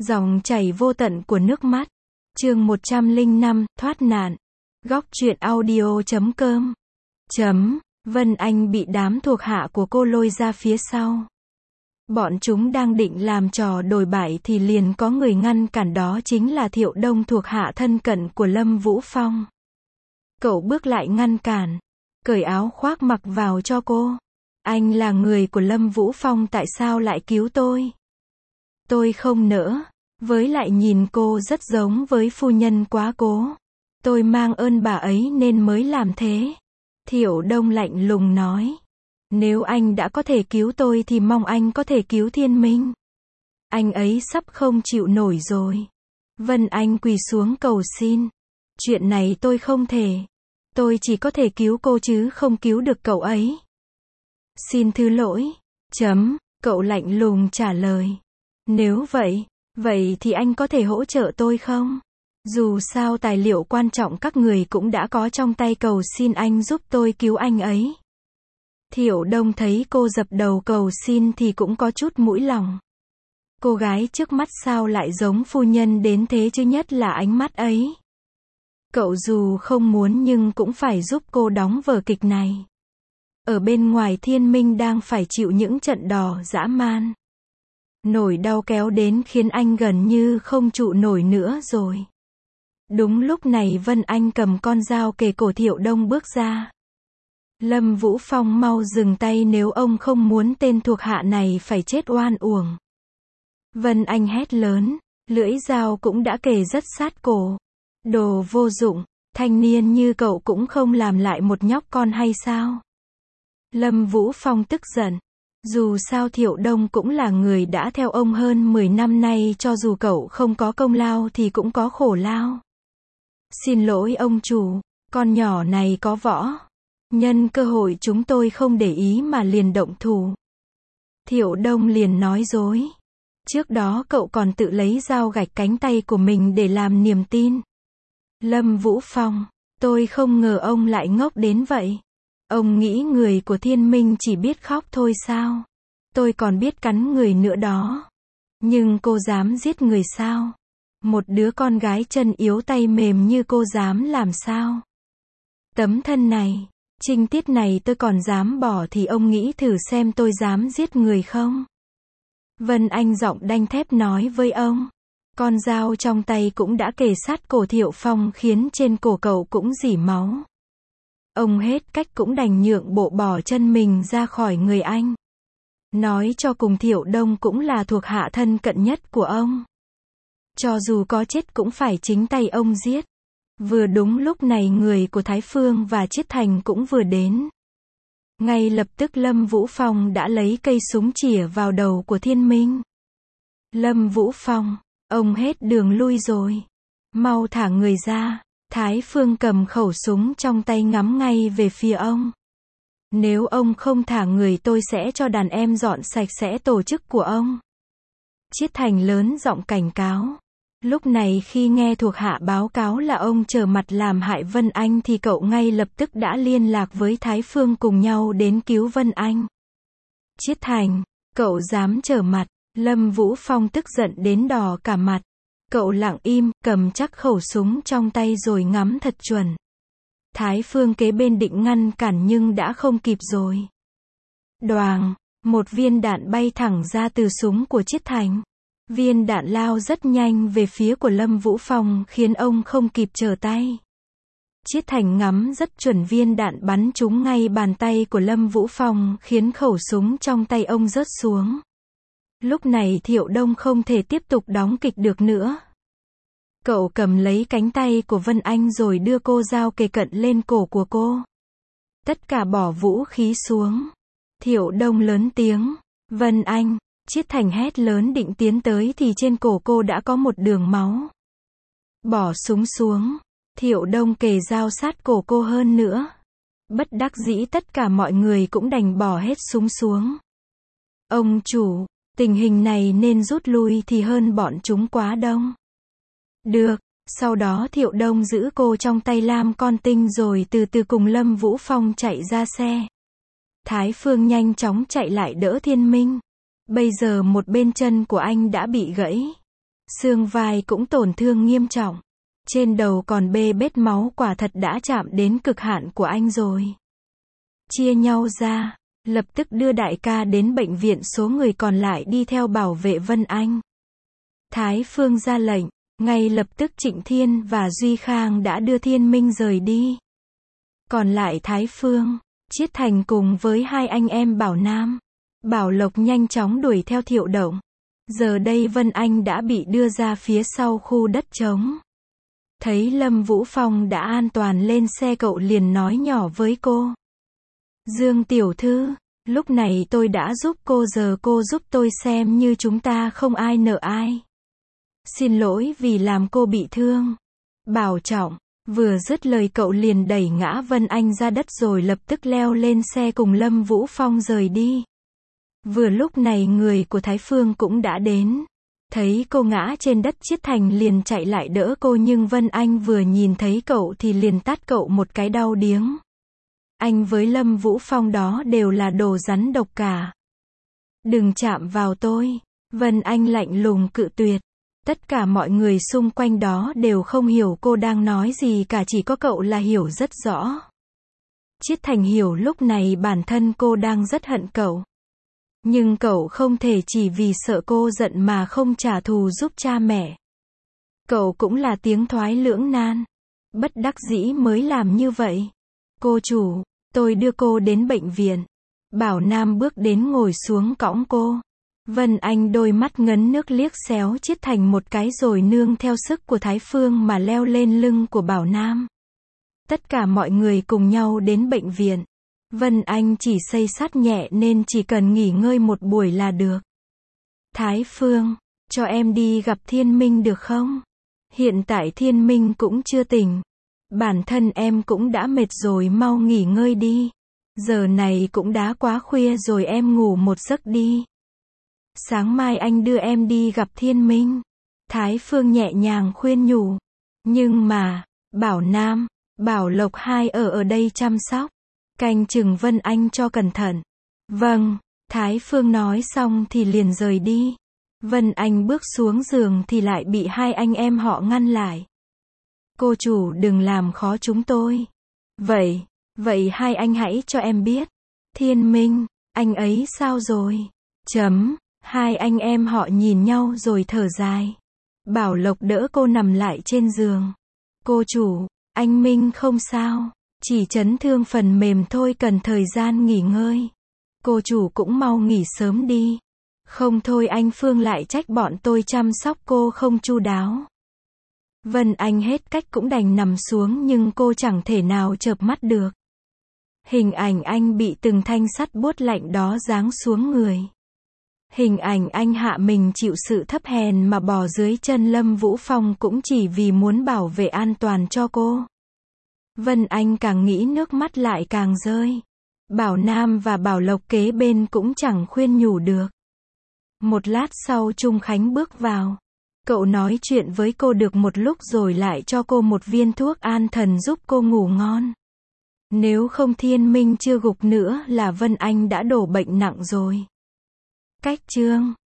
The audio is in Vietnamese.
Dòng chảy vô tận của nước mắt. Chương 105, thoát nạn. Góc truyện audio.com. Vân Anh bị đám thuộc hạ của cô lôi ra phía sau. Bọn chúng đang định làm trò đổi bại thì liền có người ngăn cản, đó chính là Thiệu Đông, thuộc hạ thân cận của Lâm Vũ Phong. Cậu bước lại ngăn cản, cởi áo khoác mặc vào cho cô. Anh là người của Lâm Vũ Phong, tại sao lại cứu tôi? Tôi không nỡ, với lại nhìn cô rất giống với phu nhân quá cố. Tôi mang ơn bà ấy nên mới làm thế. Thiệu Đông lạnh lùng nói. Nếu anh đã có thể cứu tôi thì mong anh có thể cứu Thiên Minh. Anh ấy sắp không chịu nổi rồi. Vân Anh quỳ xuống cầu xin. Chuyện này tôi không thể. Tôi chỉ có thể cứu cô chứ không cứu được cậu ấy. Xin thứ lỗi. Cậu lạnh lùng trả lời. Nếu vậy thì anh có thể hỗ trợ tôi không? Dù sao tài liệu quan trọng các người cũng đã có trong tay, cầu xin anh giúp tôi cứu anh ấy. Thiệu Đông thấy cô dập đầu cầu xin thì cũng có chút mũi lòng. Cô gái trước mắt sao lại giống phu nhân đến thế chứ, nhất là ánh mắt ấy. Cậu dù không muốn nhưng cũng phải giúp cô đóng vở kịch này. Ở bên ngoài Thiên Minh đang phải chịu những trận đòn dã man. Nỗi đau kéo đến khiến anh gần như không trụ nổi nữa rồi. Đúng lúc này Vân Anh cầm con dao kề cổ Thiệu Đông bước ra. Lâm Vũ Phong, mau dừng tay, nếu ông không muốn tên thuộc hạ này phải chết oan uổng. Vân Anh hét lớn, lưỡi dao cũng đã kề rất sát cổ. Đồ vô dụng, thanh niên như cậu cũng không làm lại một nhóc con hay sao? Lâm Vũ Phong tức giận. Dù sao Thiệu Đông cũng là người đã theo ông hơn 10 năm nay, cho dù cậu không có công lao thì cũng có khổ lao. Xin lỗi ông chủ, con nhỏ này có võ. Nhân cơ hội chúng tôi không để ý mà liền động thủ. Thiệu Đông liền nói dối. Trước đó cậu còn tự lấy dao gạch cánh tay của mình để làm niềm tin. Lâm Vũ Phong, tôi không ngờ ông lại ngốc đến vậy. Ông nghĩ người của Thiên Minh chỉ biết khóc thôi sao? Tôi còn biết cắn người nữa đó. Nhưng cô dám giết người sao? Một đứa con gái chân yếu tay mềm như cô dám làm sao? Tấm thân này, trinh tiết này tôi còn dám bỏ thì ông nghĩ thử xem tôi dám giết người không? Vân Anh giọng đanh thép nói với ông. Con dao trong tay cũng đã kề sát cổ Thiệu Phong khiến trên cổ cậu cũng rỉ máu. Ông hết cách cũng đành nhượng bộ bỏ chân mình ra khỏi người anh. Nói cho cùng Thiệu Đông cũng là thuộc hạ thân cận nhất của ông. Cho dù có chết cũng phải chính tay ông giết. Vừa đúng lúc này người của Thái Phương và Chiết Thành cũng vừa đến. Ngay lập tức Lâm Vũ Phong đã lấy cây súng chĩa vào đầu của Thiên Minh. Lâm Vũ Phong, ông hết đường lui rồi. Mau thả người ra. Thái Phương cầm khẩu súng trong tay ngắm ngay về phía ông. Nếu ông không thả người tôi sẽ cho đàn em dọn sạch sẽ tổ chức của ông. Chiết Thành lớn giọng cảnh cáo. Lúc này khi nghe thuộc hạ báo cáo là ông trở mặt làm hại Vân Anh thì cậu ngay lập tức đã liên lạc với Thái Phương cùng nhau đến cứu Vân Anh. Chiết Thành, cậu dám trở mặt? Lâm Vũ Phong tức giận đến đỏ cả mặt. Cậu lặng im, cầm chắc khẩu súng trong tay rồi ngắm thật chuẩn. Thái Phương kế bên định ngăn cản nhưng đã không kịp rồi. Đoàng, một viên đạn bay thẳng ra từ súng của Chiết Thành. Viên đạn lao rất nhanh về phía của Lâm Vũ Phong khiến ông không kịp trở tay. Chiết Thành ngắm rất chuẩn, viên đạn bắn trúng ngay bàn tay của Lâm Vũ Phong khiến khẩu súng trong tay ông rớt xuống. Lúc này Thiệu Đông không thể tiếp tục đóng kịch được nữa. Cậu cầm lấy cánh tay của Vân Anh rồi đưa cô dao kề cận lên cổ của cô. Tất cả bỏ vũ khí xuống. Thiệu Đông lớn tiếng. Vân Anh. Chiết Thành hét lớn định tiến tới thì trên cổ cô đã có một đường máu. Bỏ súng xuống. Thiệu Đông kề dao sát cổ cô hơn nữa. Bất đắc dĩ tất cả mọi người cũng đành bỏ hết súng xuống. Ông chủ, tình hình này nên rút lui thì hơn, bọn chúng quá đông. Được, sau đó Thiệu Đông giữ cô trong tay lam con tinh rồi từ từ cùng Lâm Vũ Phong chạy ra xe. Thái Phương nhanh chóng chạy lại đỡ Thiên Minh. Bây giờ một bên chân của anh đã bị gãy. Xương vai cũng tổn thương nghiêm trọng. Trên đầu còn bê bết máu, quả thật đã chạm đến cực hạn của anh rồi. Chia nhau ra, lập tức đưa đại ca đến bệnh viện, số người còn lại đi theo bảo vệ Vân Anh. Thái Phương ra lệnh, ngay lập tức Trịnh Thiên và Duy Khang đã đưa Thiên Minh rời đi. Còn lại Thái Phương, Chiết Thành cùng với hai anh em Bảo Nam, Bảo Lộc nhanh chóng đuổi theo Thiệu Động. Giờ đây Vân Anh đã bị đưa ra phía sau khu đất trống. Thấy Lâm Vũ Phong đã an toàn lên xe, cậu liền nói nhỏ với cô. Dương tiểu thư, lúc này tôi đã giúp cô, giờ cô giúp tôi xem như chúng ta không ai nợ ai. Xin lỗi vì làm cô bị thương. Bảo trọng. Vừa dứt lời cậu liền đẩy ngã Vân Anh ra đất rồi lập tức leo lên xe cùng Lâm Vũ Phong rời đi. Vừa lúc này người của Thái Phương cũng đã đến. Thấy cô ngã trên đất, Chiết Thành liền chạy lại đỡ cô, nhưng Vân Anh vừa nhìn thấy cậu thì liền tát cậu một cái đau điếng. Anh với Lâm Vũ Phong đó đều là đồ rắn độc cả. Đừng chạm vào tôi. Vân Anh lạnh lùng cự tuyệt. Tất cả mọi người xung quanh đó đều không hiểu cô đang nói gì cả, chỉ có cậu là hiểu rất rõ. Chiết Thành hiểu lúc này bản thân cô đang rất hận cậu. Nhưng cậu không thể chỉ vì sợ cô giận mà không trả thù giúp cha mẹ. Cậu cũng là tiếng thoái lưỡng nan. Bất đắc dĩ mới làm như vậy. Cô chủ, tôi đưa cô đến bệnh viện. Bảo Nam bước đến ngồi xuống cõng cô. Vân Anh đôi mắt ngấn nước liếc xéo Chiết Thành một cái rồi nương theo sức của Thái Phương mà leo lên lưng của Bảo Nam. Tất cả mọi người cùng nhau đến bệnh viện. Vân Anh chỉ xây xát nhẹ nên chỉ cần nghỉ ngơi một buổi là được. Thái Phương, cho em đi gặp Thiên Minh được không? Hiện tại Thiên Minh cũng chưa tỉnh. Bản thân em cũng đã mệt rồi, mau nghỉ ngơi đi. Giờ này cũng đã quá khuya rồi, em ngủ một giấc đi. Sáng mai anh đưa em đi gặp Thiên Minh. Thái Phương nhẹ nhàng khuyên nhủ. Nhưng mà, Bảo Nam, Bảo Lộc hai ở đây chăm sóc. Canh chừng Vân Anh cho cẩn thận. Vâng, Thái Phương nói xong thì liền rời đi. Vân Anh bước xuống giường thì lại bị hai anh em họ ngăn lại. Cô chủ đừng làm khó chúng tôi. Vậy hai anh hãy cho em biết. Thiên Minh, anh ấy sao rồi? Hai anh em họ nhìn nhau rồi thở dài. Bảo Lộc đỡ cô nằm lại trên giường. Cô chủ, anh Minh không sao. Chỉ chấn thương phần mềm thôi, cần thời gian nghỉ ngơi. Cô chủ cũng mau nghỉ sớm đi. Không thôi anh Phương lại trách bọn tôi chăm sóc cô không chu đáo. Vân Anh hết cách cũng đành nằm xuống, nhưng cô chẳng thể nào chợp mắt được. Hình ảnh anh bị từng thanh sắt buốt lạnh đó giáng xuống người. Hình ảnh anh hạ mình chịu sự thấp hèn mà bò dưới chân Lâm Vũ Phong cũng chỉ vì muốn bảo vệ an toàn cho cô. Vân Anh càng nghĩ nước mắt lại càng rơi. Bảo Nam và Bảo Lộc kế bên cũng chẳng khuyên nhủ được. Một lát sau Trung Khánh bước vào. Cậu nói chuyện với cô được một lúc rồi lại cho cô một viên thuốc an thần giúp cô ngủ ngon. Nếu không Thiên Minh chưa gục nữa là Vân Anh đã đổ bệnh nặng rồi. Cách chương